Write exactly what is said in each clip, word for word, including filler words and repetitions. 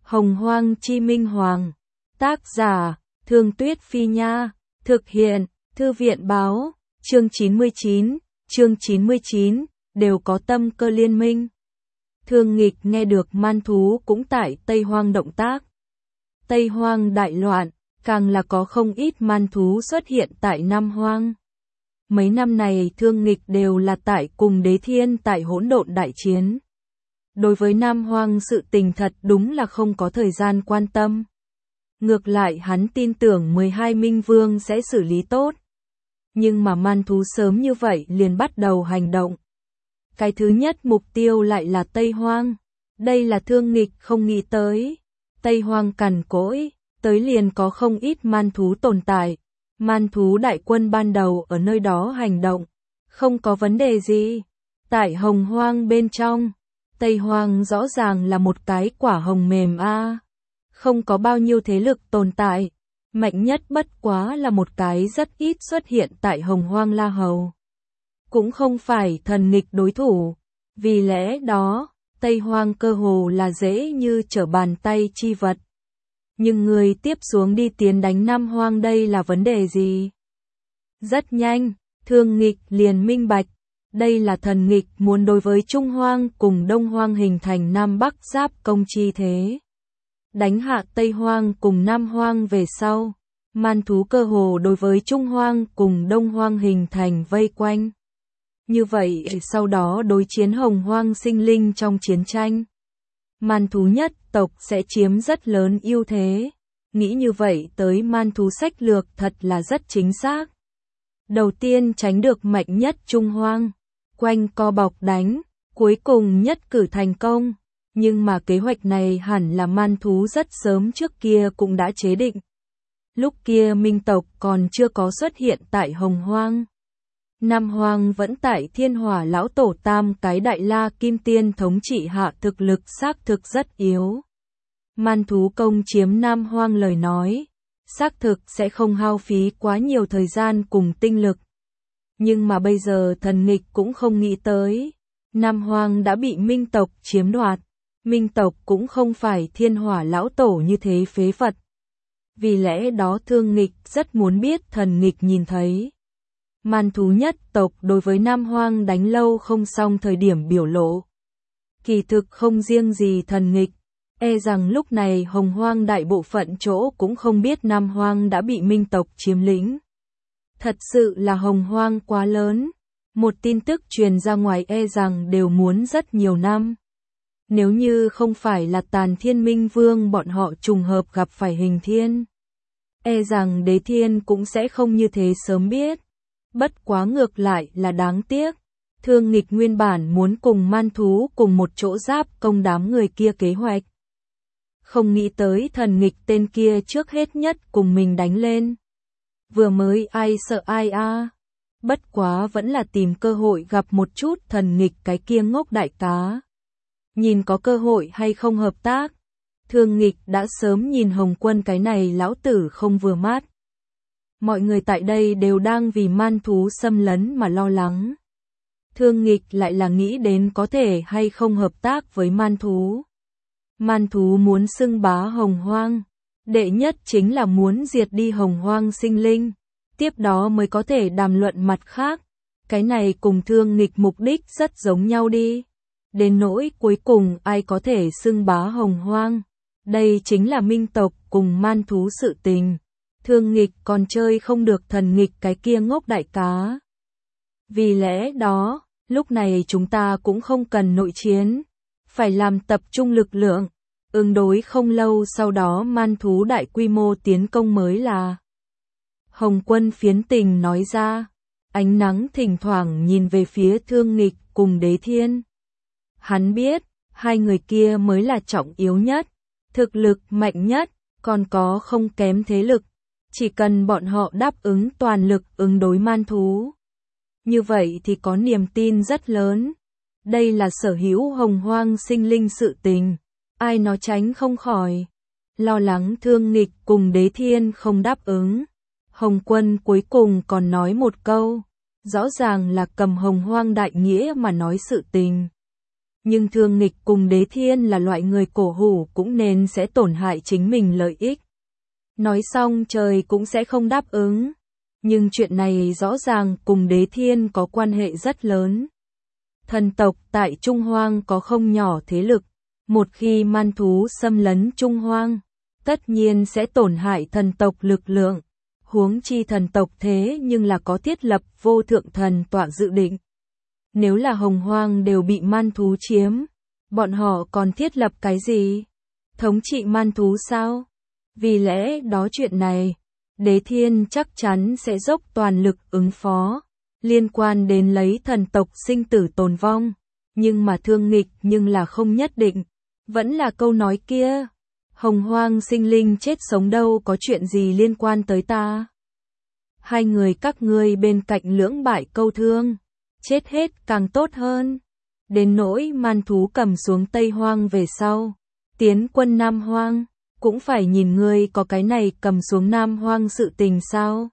Hồng Hoang Chi Minh Hoàng. Tác giả, Thương Tuyết Phi Nha. Thực hiện, Thư viện Báo. Chương chín mươi chín, chương chín mươi chín, đều có tâm cơ liên minh. Thương Nghịch nghe được man thú cũng tại Tây Hoang động tác. Tây Hoang đại loạn, càng là có không ít man thú xuất hiện tại Nam Hoang. Mấy năm này Thương Nghịch đều là tại cùng Đế Thiên tại hỗn độn đại chiến. Đối với Nam Hoang sự tình thật đúng là không có thời gian quan tâm. Ngược lại hắn tin tưởng mười hai Minh Vương sẽ xử lý tốt. Nhưng mà man thú sớm như vậy liền bắt đầu hành động. Cái thứ nhất mục tiêu lại là Tây Hoang. Đây là Thương Nghịch không nghĩ tới. Tây Hoang cằn cỗi, tới liền có không ít man thú tồn tại. Man thú đại quân ban đầu ở nơi đó hành động, không có vấn đề gì. Tại Hồng Hoang bên trong, Tây Hoang rõ ràng là một cái quả hồng mềm a, à. Không có bao nhiêu thế lực tồn tại, mạnh nhất bất quá là một cái rất ít xuất hiện tại Hồng Hoang La Hầu. Cũng không phải Thần Nghịch đối thủ, vì lẽ đó, Tây Hoang cơ hồ là dễ như trở bàn tay chi vật. Nhưng người tiếp xuống đi tiến đánh Nam Hoang đây là vấn đề gì? Rất nhanh, Thương Nghịch liền minh bạch. Đây là Thần Nghịch muốn đối với Trung Hoang cùng Đông Hoang hình thành Nam Bắc giáp công chi thế. Đánh hạ Tây Hoang cùng Nam Hoang về sau, man thú cơ hồ đối với Trung Hoang cùng Đông Hoang hình thành vây quanh. Như vậy sau đó đối chiến Hồng Hoang sinh linh trong chiến tranh. Man thú nhất tộc sẽ chiếm rất lớn ưu thế. Nghĩ như vậy tới man thú sách lược thật là rất chính xác. Đầu tiên tránh được mạnh nhất Trung Hoang, quanh co bọc đánh, cuối cùng nhất cử thành công. Nhưng mà kế hoạch này hẳn là man thú rất sớm trước kia cũng đã chế định. Lúc kia Minh tộc còn chưa có xuất hiện tại Hồng Hoang. Nam Hoang vẫn tại Thiên Hỏa lão tổ tam cái đại la kim tiên thống trị hạ thực lực xác thực rất yếu. Man thú công chiếm Nam Hoang lời nói, xác thực sẽ không hao phí quá nhiều thời gian cùng tinh lực. Nhưng mà bây giờ Thần Nghịch cũng không nghĩ tới, Nam Hoang đã bị Minh tộc chiếm đoạt. Minh tộc cũng không phải Thiên Hỏa lão tổ như thế phế vật. Vì lẽ đó Thương Nghịch rất muốn biết Thần Nghịch nhìn thấy. Man thú nhất tộc đối với Nam Hoang đánh lâu không xong thời điểm biểu lộ. Kỳ thực không riêng gì Thần Nghịch, e rằng lúc này Hồng Hoang đại bộ phận chỗ cũng không biết Nam Hoang đã bị Minh tộc chiếm lĩnh. Thật sự là Hồng Hoang quá lớn, một tin tức truyền ra ngoài e rằng đều muốn rất nhiều năm. Nếu như không phải là Tàn Thiên Minh Vương bọn họ trùng hợp gặp phải Hình Thiên, e rằng Đế Thiên cũng sẽ không như thế sớm biết. Bất quá ngược lại là đáng tiếc. Thương Nghịch nguyên bản muốn cùng man thú cùng một chỗ giáp công đám người kia kế hoạch. Không nghĩ tới Thần Nghịch tên kia trước hết nhất cùng mình đánh lên. Vừa mới ai sợ ai a à. Bất quá vẫn là tìm cơ hội gặp một chút Thần Nghịch cái kia ngốc đại cá. Nhìn có cơ hội hay không hợp tác. Thương Nghịch đã sớm nhìn Hồng Quân cái này lão tử không vừa mắt. Mọi người tại đây đều đang vì man thú xâm lấn mà lo lắng. Thương Nghịch lại là nghĩ đến có thể hay không hợp tác với man thú. Man thú muốn xưng bá Hồng Hoang. Đệ nhất chính là muốn diệt đi Hồng Hoang sinh linh. Tiếp đó mới có thể đàm luận mặt khác. Cái này cùng Thương Nghịch mục đích rất giống nhau đi. Đến nỗi cuối cùng ai có thể xưng bá Hồng Hoang. Đây chính là Minh tộc cùng man thú sự tình. Thương Nghịch còn chơi không được Thần Nghịch cái kia ngốc đại cá. Vì lẽ đó, lúc này chúng ta cũng không cần nội chiến. Phải làm tập trung lực lượng. Ứng đối không lâu sau đó man thú đại quy mô tiến công mới là. Hồng Quân phiến tình nói ra. Ánh nắng thỉnh thoảng nhìn về phía Thương Nghịch cùng Đế Thiên. Hắn biết, hai người kia mới là trọng yếu nhất. Thực lực mạnh nhất, còn có không kém thế lực. Chỉ cần bọn họ đáp ứng toàn lực ứng đối man thú. Như vậy thì có niềm tin rất lớn. Đây là sở hữu Hồng Hoang sinh linh sự tình. Ai nó tránh không khỏi. Lo lắng Thương Nghịch cùng Đế Thiên không đáp ứng. Hồng Quân cuối cùng còn nói một câu. Rõ ràng là cầm Hồng Hoang đại nghĩa mà nói sự tình. Nhưng Thương Nghịch cùng Đế Thiên là loại người cổ hủ cũng nên sẽ tổn hại chính mình lợi ích. Nói xong trời cũng sẽ không đáp ứng. Nhưng chuyện này rõ ràng cùng Đế Thiên có quan hệ rất lớn. Thần tộc tại Trung Hoang có không nhỏ thế lực. Một khi man thú xâm lấn Trung Hoang, tất nhiên sẽ tổn hại thần tộc lực lượng. Huống chi thần tộc thế nhưng là có thiết lập vô thượng thần tọa dự định. Nếu là Hồng Hoang đều bị man thú chiếm, bọn họ còn thiết lập cái gì? Thống trị man thú sao? Vì lẽ đó chuyện này, Đế Thiên chắc chắn sẽ dốc toàn lực ứng phó, liên quan đến lấy thần tộc sinh tử tồn vong. Nhưng mà Thương Nghịch nhưng là không nhất định. Vẫn là câu nói kia, Hồng Hoang sinh linh chết sống đâu có chuyện gì liên quan tới ta. Hai người các ngươi bên cạnh lưỡng bại câu thương, chết hết càng tốt hơn. Đến nỗi man thú cầm xuống Tây Hoang về sau, tiến quân Nam Hoang, cũng phải nhìn ngươi có cái này cầm xuống Nam Hoang sự tình sao.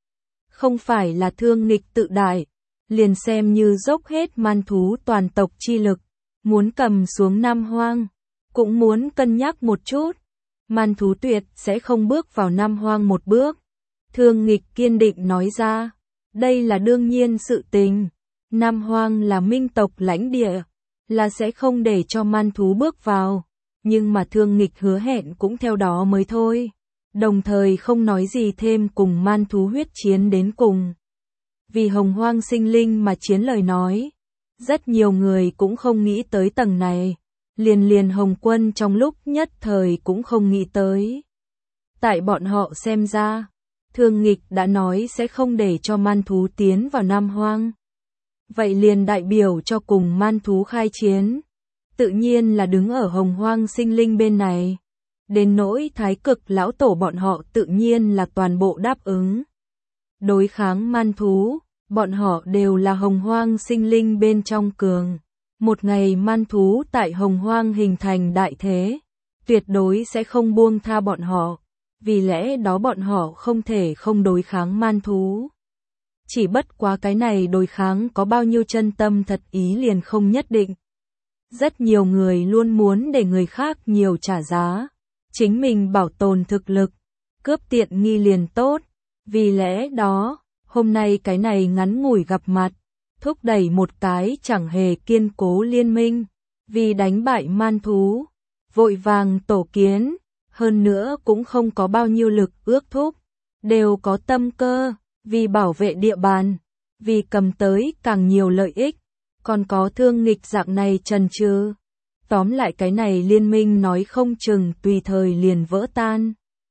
Không phải là Thương Nghịch tự đại, liền xem như dốc hết man thú toàn tộc chi lực, muốn cầm xuống Nam Hoang, cũng muốn cân nhắc một chút. Man thú tuyệt sẽ không bước vào Nam Hoang một bước. Thương Nghịch kiên định nói ra, đây là đương nhiên sự tình. Nam Hoang là minh tộc lãnh địa, là sẽ không để cho man thú bước vào. Nhưng mà Thương Nghịch hứa hẹn cũng theo đó mới thôi. Đồng thời không nói gì thêm cùng man thú huyết chiến đến cùng. Vì Hồng Hoang sinh linh mà chiến lời nói. Rất nhiều người cũng không nghĩ tới tầng này. Liền liền Hồng Quân trong lúc nhất thời cũng không nghĩ tới. Tại bọn họ xem ra, Thương Nghịch đã nói sẽ không để cho man thú tiến vào Nam Hoang. Vậy liền đại biểu cho cùng man thú khai chiến. Tự nhiên là đứng ở Hồng Hoang sinh linh bên này. Đến nỗi Thái Cực lão tổ bọn họ tự nhiên là toàn bộ đáp ứng. Đối kháng man thú, bọn họ đều là Hồng Hoang sinh linh bên trong cường. Một ngày man thú tại Hồng Hoang hình thành đại thế, tuyệt đối sẽ không buông tha bọn họ. Vì lẽ đó bọn họ không thể không đối kháng man thú. Chỉ bất quá cái này đối kháng có bao nhiêu chân tâm thật ý liền không nhất định. Rất nhiều người luôn muốn để người khác nhiều trả giá. Chính mình bảo tồn thực lực, cướp tiện nghi liền tốt. Vì lẽ đó, hôm nay cái này ngắn ngủi gặp mặt, thúc đẩy một cái chẳng hề kiên cố liên minh. Vì đánh bại man thú, vội vàng tổ kiến, hơn nữa cũng không có bao nhiêu lực ước thúc. Đều có tâm cơ, vì bảo vệ địa bàn, vì cầm tới càng nhiều lợi ích. Còn có Thương Nghịch dạng này trần trừ. Tóm lại cái này liên minh nói không chừng tùy thời liền vỡ tan.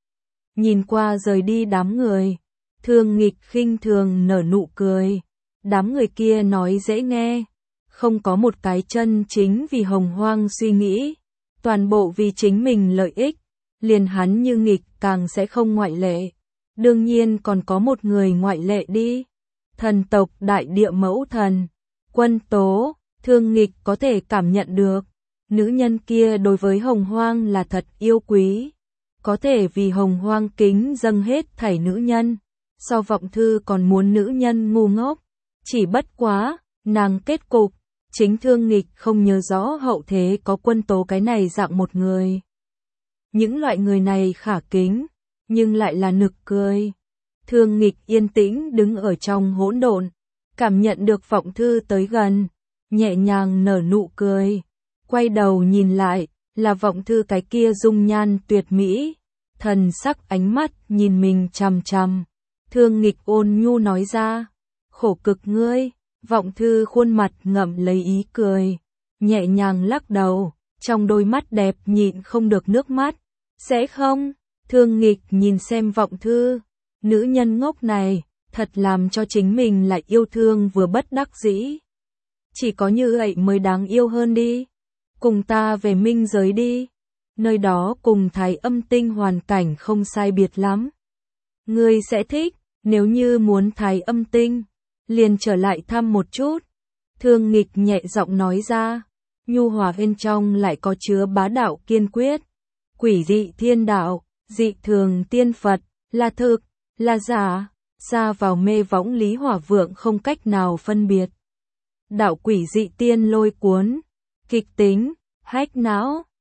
Nhìn qua rời đi đám người, Thương Nghịch khinh thường nở nụ cười. Đám người kia nói dễ nghe, không có một cái chân chính vì Hồng Hoang suy nghĩ, toàn bộ vì chính mình lợi ích, liền hắn như Nghịch càng sẽ không ngoại lệ. Đương nhiên còn có một người ngoại lệ đi. Thần tộc đại địa mẫu thần, Quân Tố. Thương Nghịch có thể cảm nhận được, nữ nhân kia đối với Hồng Hoang là thật yêu quý. Có thể vì Hồng Hoang kính dâng hết thảy nữ nhân, so Vọng Thư còn muốn nữ nhân ngu ngốc. Chỉ bất quá, nàng kết cục, chính Thương Nghịch không nhớ rõ hậu thế có Quân Tố cái này dạng một người. Những loại người này khả kính, nhưng lại là nực cười. Thương Nghịch yên tĩnh đứng ở trong hỗn độn, cảm nhận được Vọng Thư tới gần, nhẹ nhàng nở nụ cười. Quay đầu nhìn lại, là Vọng Thư cái kia dung nhan tuyệt mỹ, thần sắc ánh mắt nhìn mình chằm chằm. Thương Nghịch ôn nhu nói ra, khổ cực ngươi. Vọng Thư khuôn mặt ngậm lấy ý cười, nhẹ nhàng lắc đầu, trong đôi mắt đẹp nhịn không được nước mắt. Sẽ không? Thương Nghịch nhìn xem Vọng Thư, nữ nhân ngốc này, thật làm cho chính mình lại yêu thương vừa bất đắc dĩ. Chỉ có như vậy mới đáng yêu hơn đi. Cùng ta về minh giới đi. Nơi đó cùng Thái Âm Tinh hoàn cảnh không sai biệt lắm. Ngươi sẽ thích, nếu như muốn Thái Âm Tinh, liền trở lại thăm một chút. Thương Nghịch nhẹ giọng nói ra, nhu hòa bên trong lại có chứa bá đạo kiên quyết. Quỷ dị thiên đạo, dị thường tiên Phật, là thực, là giả, xa vào mê võng Lý Hỏa Vượng không cách nào phân biệt. Đạo quỷ dị tiên lôi cuốn, kịch tính, hack não.